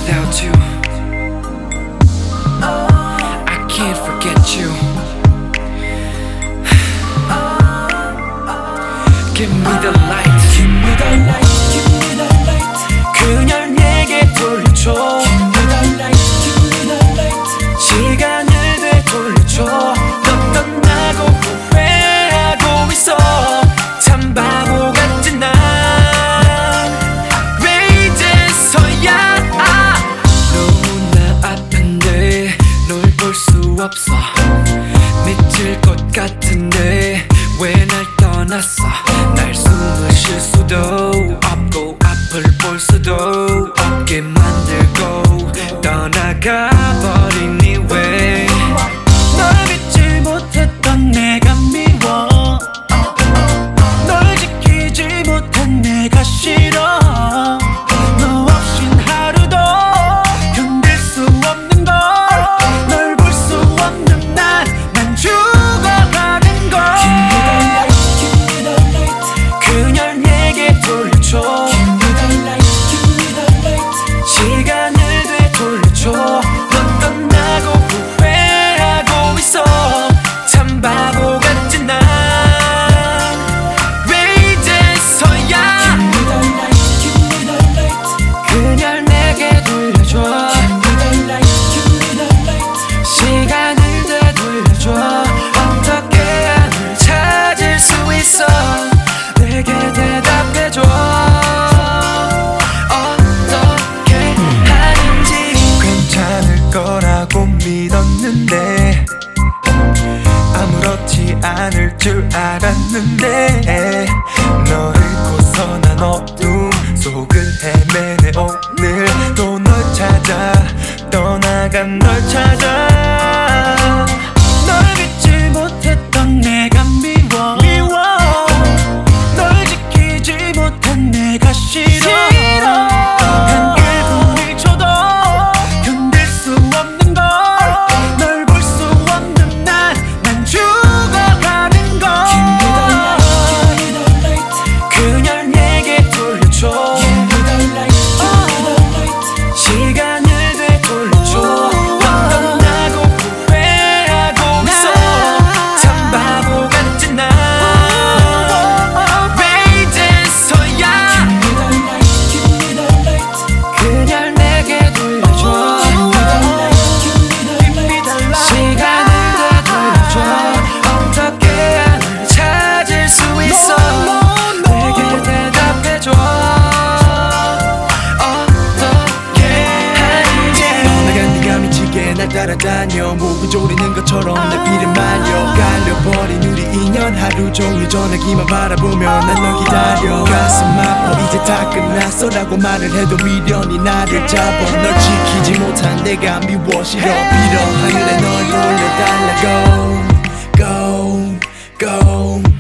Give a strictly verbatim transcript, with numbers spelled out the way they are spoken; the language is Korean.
without you. I can't forget you. Give me the light. Give me the light. Give me the light. 그녀를 내게 돌려줘. Give me the light. Give me the light. 시간을 되돌려줘. 너 떠나고 후회하고 있어. 참 바보 같은 난 왜 이제서야 너무나 아픈데 널 볼 수 없어. 미칠 것 같은데 왜 날 떠났어. 날 숨을 쉴 수도 없고 앞을 볼 수도 없게 만들고 떠나가 버리니 왜. 널 믿지 못했던 내가 미워. 널 지키지 못한 내가 싫어. 너 없인 하루도 견딜 수 없는 걸. 널 볼 수 없는 날 난 죽어가는 걸. Give me the light, give me the light. 그녀를 내게 돌려줘. Give me the light, give me the light. 시간을 되돌려줘. 넌 떠나고 후회하고 있어. 참 바보 같은 난 왜 이제서야 Give me the light, give me the light. 그녀를 내게 돌려줘. Give me the light, give me the light. 시간을 되돌려줘. 어떻게 해야 널 찾을 수 있어. 내게 대답해줘. 어떻게 하는지. 괜찮을 거라고 믿었는데 아무렇지 않을 줄 알았는데 너를 고서 난 어둠 속을 헤매네. 오늘 또 널 찾아 떠나간 널 찾아. 널 믿지 못했던 내가 미워. 미워. 널 지키지 못한 내가 싫어. 한 일 분 일 초도 견딜 수 없는 걸. 널 볼 수 없는 날 난 죽어가는 걸. Give me the light, give me the light. 그녀를 내게 돌려줘. Give me the light, give me the light. 시간을 되돌려줘. 넌 떠나고 후회하고 있어. 참 바보 같은 난 왜 이제서야 Give me the light, give me the light. 그녀를 내게 돌려줘. Give me the light, give me the light. 시간을 되돌려줘. 어떻게 해야 널 찾을 수 있어. 내게 대답해줘. 어떻게 하는지. 내가 네가 미치게 날 따라다녀. 목이 조리는 것처럼 내 피를 말려. 갈려버린 우리 인연 하루 종일 전화기만 바라보며 난 널 기다려. 가슴 아파 이제 다 끝났어 라고 말을 해도 미련이 나를 잡아. 널 지키지 못한 내가 미워 싫어 빌어 하늘에 널 돌려달라고. Go, go